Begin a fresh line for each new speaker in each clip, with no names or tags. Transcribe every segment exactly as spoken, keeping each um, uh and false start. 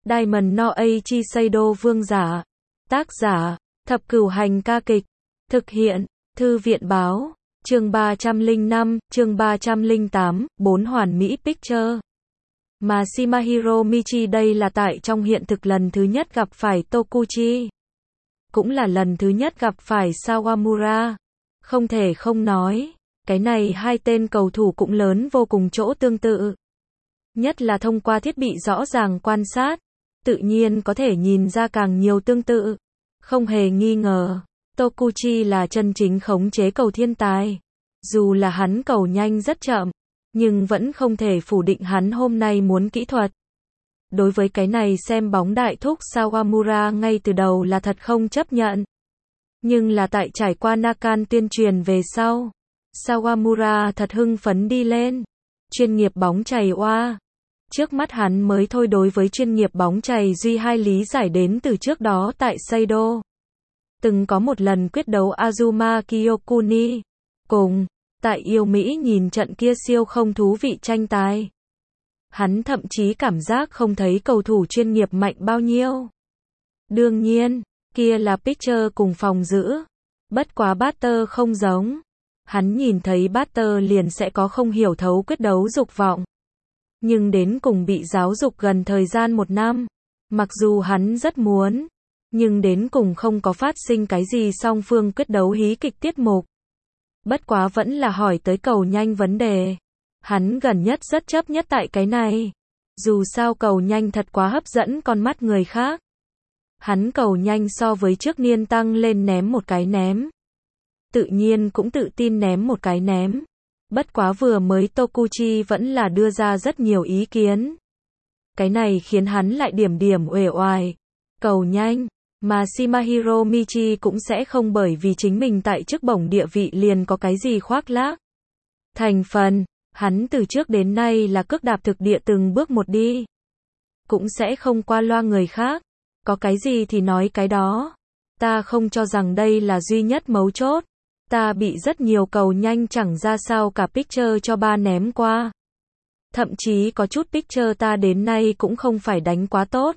Diamond no Eiichi Seido Vương giả. Tác giả, Thập Cửu Hành ca kịch. Thực hiện, Thư viện báo. Chương ba trăm lẻ năm, chương ba trăm lẻ tám, bốn Hoàn Mỹ Picture. Mà Shimahiro Michi đây là tại trong hiện thực lần thứ nhất gặp phải Tokuchi. Cũng là lần thứ nhất gặp phải Sawamura. Không thể không nói, cái này hai tên cầu thủ cũng lớn vô cùng chỗ tương tự. Nhất là thông qua thiết bị rõ ràng quan sát, tự nhiên có thể nhìn ra càng nhiều tương tự. Không hề nghi ngờ, Tokuchi là chân chính khống chế cầu thiên tài. Dù là hắn cầu nhanh rất chậm, nhưng vẫn không thể phủ định hắn hôm nay muốn kỹ thuật. Đối với cái này xem bóng đại thúc Sawamura ngay từ đầu là thật không chấp nhận. Nhưng là tại trải qua Nakan tuyên truyền về sau, Sawamura thật hưng phấn đi lên. Chuyên nghiệp bóng chày oa. Trước mắt hắn mới thôi đối với chuyên nghiệp bóng chày duy hai lý giải đến từ trước đó tại Seido. Từng có một lần quyết đấu Azuma Kyokuni. Cùng, tại yêu Mỹ nhìn trận kia siêu không thú vị tranh tài. Hắn thậm chí cảm giác không thấy cầu thủ chuyên nghiệp mạnh bao nhiêu. Đương nhiên, kia là pitcher cùng phòng giữ. Bất quá batter không giống. Hắn nhìn thấy batter liền sẽ có không hiểu thấu quyết đấu dục vọng. Nhưng đến cùng bị giáo dục gần thời gian một năm. Mặc dù hắn rất muốn, nhưng đến cùng không có phát sinh cái gì song phương quyết đấu hí kịch tiết mục. Bất quá vẫn là hỏi tới cầu nhanh vấn đề. Hắn gần nhất rất chấp nhất tại cái này. Dù sao cầu nhanh thật quá hấp dẫn con mắt người khác. Hắn cầu nhanh so với trước niên tăng lên ném một cái ném. Tự nhiên cũng tự tin ném một cái ném. Bất quá vừa mới Tokuchi vẫn là đưa ra rất nhiều ý kiến. Cái này khiến hắn lại điểm điểm uể oải. Cầu nhanh, mà Shimahiro Michi cũng sẽ không bởi vì chính mình tại chức bổng địa vị liền có cái gì khoác lác. Thành phần, hắn từ trước đến nay là cước đạp thực địa từng bước một đi. Cũng sẽ không qua loa người khác. Có cái gì thì nói cái đó. Ta không cho rằng đây là duy nhất mấu chốt. Ta bị rất nhiều cầu nhanh chẳng ra sao cả pitcher cho ba ném qua. Thậm chí có chút pitcher ta đến nay cũng không phải đánh quá tốt.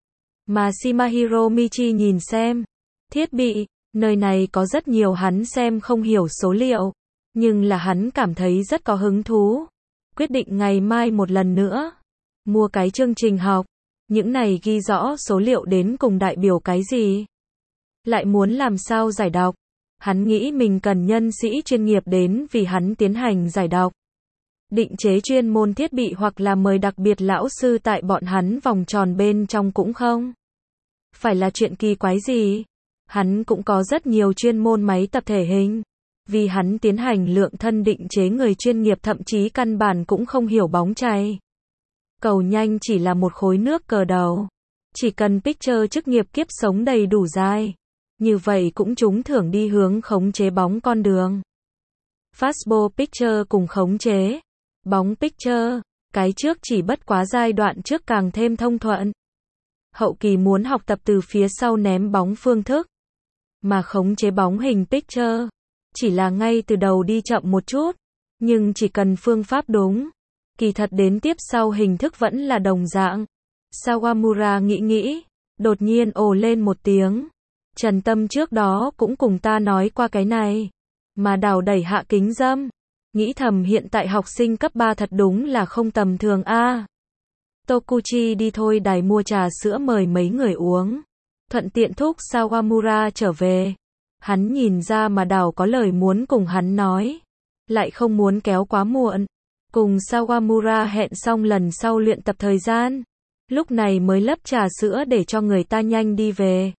Mà Shimahiro Michi nhìn xem. Thiết bị, nơi này có rất nhiều hắn xem không hiểu số liệu. Nhưng là hắn cảm thấy rất có hứng thú. Quyết định ngày mai một lần nữa. Mua cái chương trình học. Những này ghi rõ số liệu đến cùng đại biểu cái gì. Lại muốn làm sao giải đọc. Hắn nghĩ mình cần nhân sĩ chuyên nghiệp đến vì hắn tiến hành giải đọc. Định chế chuyên môn thiết bị hoặc là mời đặc biệt lão sư tại bọn hắn vòng tròn bên trong cũng không. Phải là chuyện kỳ quái gì. Hắn cũng có rất nhiều chuyên môn máy tập thể hình. Vì hắn tiến hành lượng thân định chế người chuyên nghiệp thậm chí căn bản cũng không hiểu bóng chày. Cầu nhanh chỉ là một khối nước cờ đầu. Chỉ cần pitcher chức nghiệp kiếp sống đầy đủ dài. Như vậy cũng trúng thưởng đi hướng khống chế bóng con đường. Fastball pitcher cùng khống chế bóng pitcher, cái trước chỉ bất quá giai đoạn trước càng thêm thông thuận. Hậu kỳ muốn học tập từ phía sau ném bóng phương thức. Mà khống chế bóng hình pitcher, chỉ là ngay từ đầu đi chậm một chút, nhưng chỉ cần phương pháp đúng. Kỳ thật đến tiếp sau hình thức vẫn là đồng dạng. Sawamura nghĩ nghĩ, đột nhiên ồ lên một tiếng. Trần Tâm trước đó cũng cùng ta nói qua cái này. Mà đào đẩy hạ kính dâm. Nghĩ thầm hiện tại học sinh cấp ba thật đúng là không tầm thường a. À, Tokuchi đi thôi đài mua trà sữa mời mấy người uống. Thuận tiện thúc Sawamura trở về. Hắn nhìn ra mà đào có lời muốn cùng hắn nói. Lại không muốn kéo quá muộn. Cùng Sawamura hẹn xong lần sau luyện tập thời gian. Lúc này mới lấp trà sữa để cho người ta nhanh đi về.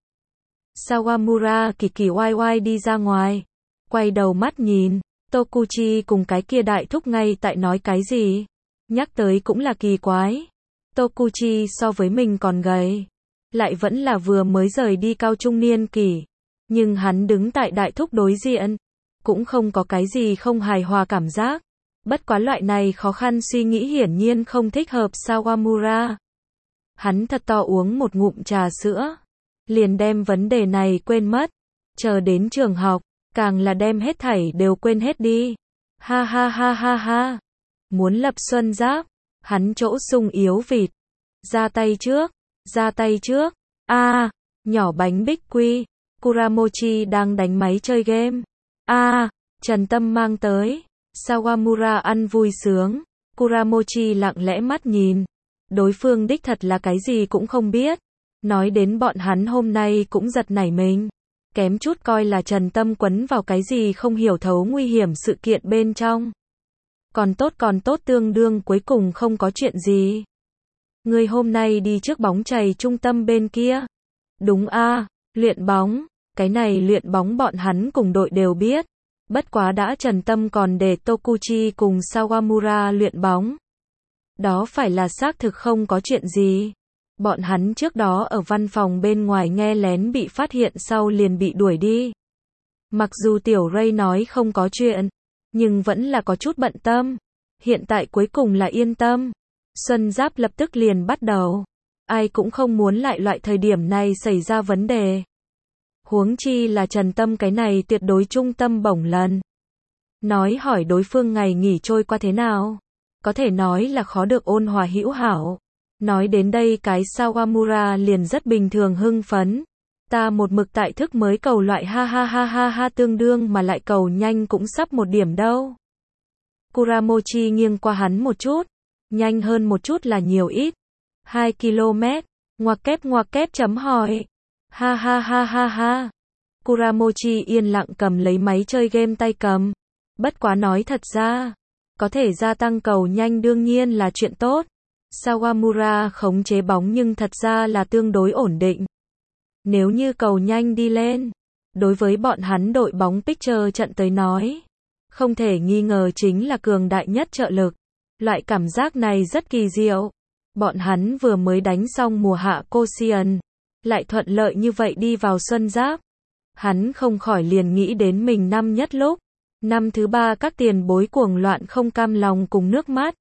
Sawamura kỳ kỳ oai oai đi ra ngoài. Quay đầu mắt nhìn. Tokuchi cùng cái kia đại thúc ngay tại nói cái gì. Nhắc tới cũng là kỳ quái. Tokuchi so với mình còn gầy. Lại vẫn là vừa mới rời đi cao trung niên kỷ. Nhưng hắn đứng tại đại thúc đối diện. Cũng không có cái gì không hài hòa cảm giác. Bất quá loại này khó khăn suy nghĩ hiển nhiên không thích hợp Sawamura. Hắn thật to uống một ngụm trà sữa. Liền đem vấn đề này quên mất. Chờ đến trường học, càng là đem hết thảy đều quên hết đi. Ha ha ha ha ha. Muốn lập xuân giáp. Hắn chỗ sung yếu vịt. Ra tay trước. Ra tay trước. A, à, nhỏ bánh bích quy. Kuramochi đang đánh máy chơi game. A, à, Trần Tâm mang tới. Sawamura ăn vui sướng. Kuramochi lặng lẽ mắt nhìn. Đối phương đích thật là cái gì cũng không biết. Nói đến bọn hắn hôm nay cũng giật nảy mình. Kém chút coi là Trần Tâm quấn vào cái gì không hiểu thấu nguy hiểm sự kiện bên trong. Còn tốt còn tốt tương đương cuối cùng không có chuyện gì. Người hôm nay đi trước bóng chày trung tâm bên kia. Đúng a, à, luyện bóng. Cái này luyện bóng bọn hắn cùng đội đều biết. Bất quá đã Trần Tâm còn để Tokuchi cùng Sawamura luyện bóng. Đó phải là xác thực không có chuyện gì. Bọn hắn trước đó ở văn phòng bên ngoài nghe lén bị phát hiện sau liền bị đuổi đi. Mặc dù Tiểu Ray nói không có chuyện, nhưng vẫn là có chút bận tâm. Hiện tại cuối cùng là yên tâm. Xuân Giáp lập tức liền bắt đầu. Ai cũng không muốn lại loại thời điểm này xảy ra vấn đề. Huống chi là Trần Tâm cái này tuyệt đối trung tâm bổng lần. Nói hỏi đối phương ngày nghỉ trôi qua thế nào. Có thể nói là khó được ôn hòa hữu hảo. Nói đến đây cái Sawamura liền rất bình thường hưng phấn. Ta một mực tại thức mới cầu loại ha ha ha ha ha tương đương mà lại cầu nhanh cũng sắp một điểm đâu. Kuramochi nghiêng qua hắn một chút. Nhanh hơn một chút là nhiều ít. hai ki lô mét. Ngoặc kép ngoặc kép chấm hỏi. Ha ha ha ha ha. Kuramochi yên lặng cầm lấy máy chơi game tay cầm. Bất quá nói thật ra. Có thể gia tăng cầu nhanh đương nhiên là chuyện tốt. Sawamura khống chế bóng nhưng thật ra là tương đối ổn định. Nếu như cầu nhanh đi lên, đối với bọn hắn đội bóng Picture trận tới nói, không thể nghi ngờ chính là cường đại nhất trợ lực. Loại cảm giác này rất kỳ diệu. Bọn hắn vừa mới đánh xong mùa hạ Koshien, lại thuận lợi như vậy đi vào Xuân Giáp. Hắn không khỏi liền nghĩ đến mình năm nhất lúc. Năm thứ ba các tiền bối cuồng loạn không cam lòng cùng nước mắt.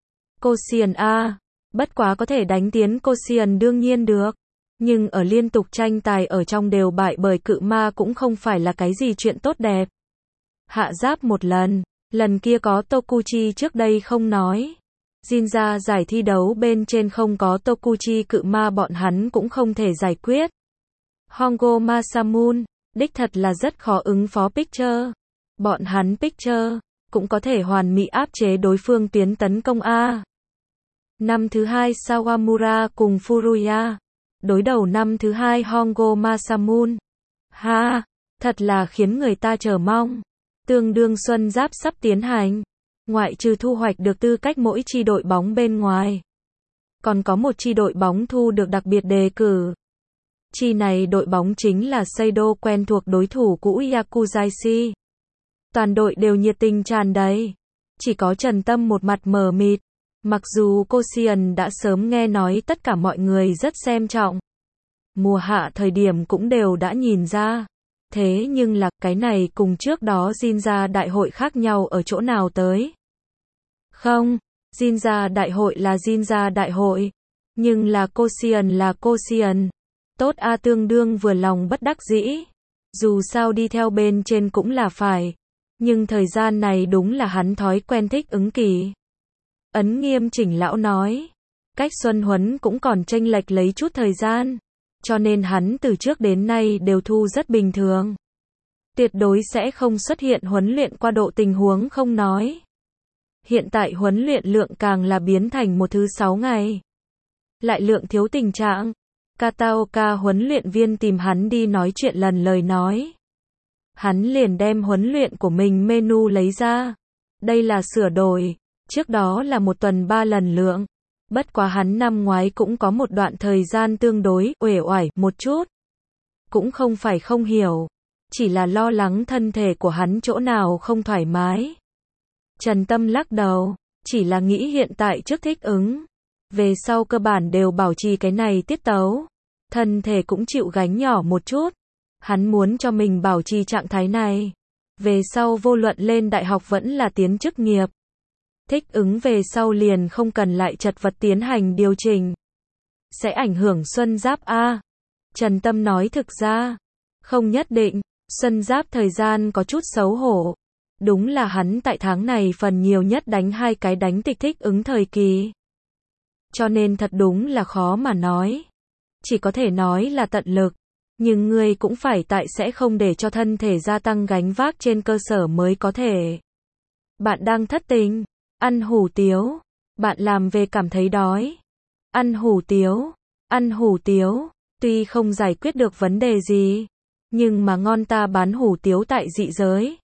Koshien a, bất quá có thể đánh tiến Koshien đương nhiên được. Nhưng ở liên tục tranh tài ở trong đều bại bởi cự ma cũng không phải là cái gì chuyện tốt đẹp. Hạ giáp một lần, lần kia có Tokuchi trước đây không nói. Jinja giải thi đấu bên trên không có Tokuchi cự ma bọn hắn cũng không thể giải quyết. Hongo Masamune, đích thật là rất khó ứng phó Picture. Bọn hắn Picture, cũng có thể hoàn mỹ áp chế đối phương tuyến tấn công A. Năm thứ hai Sawamura cùng Furuya. Đối đầu năm thứ hai Hongo Masamune. Ha, thật là khiến người ta chờ mong. Tương đương Xuân Giáp sắp tiến hành. Ngoại trừ thu hoạch được tư cách mỗi chi đội bóng bên ngoài. Còn có một chi đội bóng thu được đặc biệt đề cử. Chi này đội bóng chính là Seido quen thuộc đối thủ cũ Yakuzaishi. Toàn đội đều nhiệt tình tràn đầy. Chỉ có Trần Tâm một mặt mờ mịt. Mặc dù Koshien đã sớm nghe nói tất cả mọi người rất xem trọng. Mùa hạ thời điểm cũng đều đã nhìn ra. Thế nhưng là cái này cùng trước đó Jinja đại hội khác nhau ở chỗ nào tới? Không, Jinja đại hội là Jinja đại hội. Nhưng là Koshien là Koshien. Tốt a tương đương vừa lòng bất đắc dĩ. Dù sao đi theo bên trên cũng là phải. Nhưng thời gian này đúng là hắn thói quen thích ứng kỳ. Ấn Nghiêm Chỉnh lão nói. Cách Xuân Huấn cũng còn chênh lệch lấy chút thời gian. Cho nên hắn từ trước đến nay đều thu rất bình thường. Tuyệt đối sẽ không xuất hiện huấn luyện qua độ tình huống không nói. Hiện tại huấn luyện lượng càng là biến thành một thứ sáu ngày. Lại lượng thiếu tình trạng. Kataoka huấn luyện viên tìm hắn đi nói chuyện lần lời nói. Hắn liền đem huấn luyện của mình menu lấy ra. Đây là sửa đổi. Trước đó là một tuần ba lần lượng. Bất quá hắn năm ngoái cũng có một đoạn thời gian tương đối uể oải một chút. Cũng không phải không hiểu. Chỉ là lo lắng thân thể của hắn chỗ nào không thoải mái. Trần Tâm lắc đầu. Chỉ là nghĩ hiện tại trước thích ứng. Về sau cơ bản đều bảo trì cái này tiết tấu. Thân thể cũng chịu gánh nhỏ một chút. Hắn muốn cho mình bảo trì trạng thái này. Về sau vô luận lên đại học vẫn là tiến chức nghiệp. Thích ứng về sau liền không cần lại chật vật tiến hành điều chỉnh. Sẽ ảnh hưởng Xuân Giáp A. Trần Tâm nói thực ra. Không nhất định. Xuân Giáp thời gian có chút xấu hổ. Đúng là hắn tại tháng này phần nhiều nhất đánh hai cái đánh tịch thích ứng thời kỳ. Cho nên thật đúng là khó mà nói. chỉ có thể nói là tận lực. Nhưng ngươi cũng phải tại sẽ không để cho thân thể gia tăng gánh vác trên cơ sở mới có thể. Bạn đang thất tình, ăn hủ tiếu, bạn làm về cảm thấy đói, ăn hủ tiếu, ăn hủ tiếu, tuy không giải quyết được vấn đề gì, nhưng mà ngon ta bán hủ tiếu tại dị giới.